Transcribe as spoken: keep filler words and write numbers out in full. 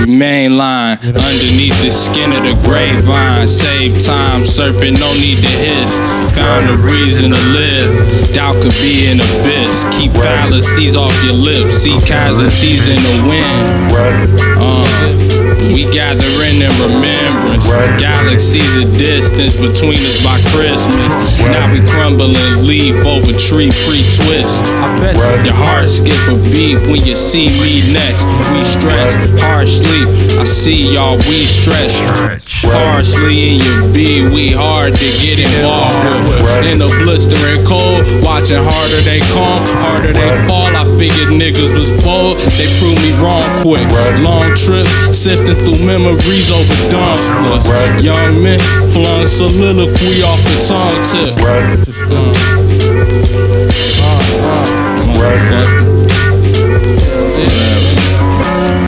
We mainline underneath the skin of the grapevine. Save time, serpent, no need to hiss. Found a reason to live. Doubt could be an abyss. Keep fallacies off your lips. See casualties in the wind. Uh, we gather in remembrance. Galaxies of distance between us by Christmas. Now we crumbling leaf over tree pre-twist. I bet your heart skip a beat when you see me next. We stretch, hard sleep. I see y'all, we stretch. Parsley in your beat, we hard to get involved with. In the blistering cold, watching harder they come, harder they fall. I figured niggas was bold, they proved me wrong quick. Long trip, sifting through memories over dumb splits. Young men flung soliloquy off the tongue tip. Uh, uh, uh, motherfucker. Yeah.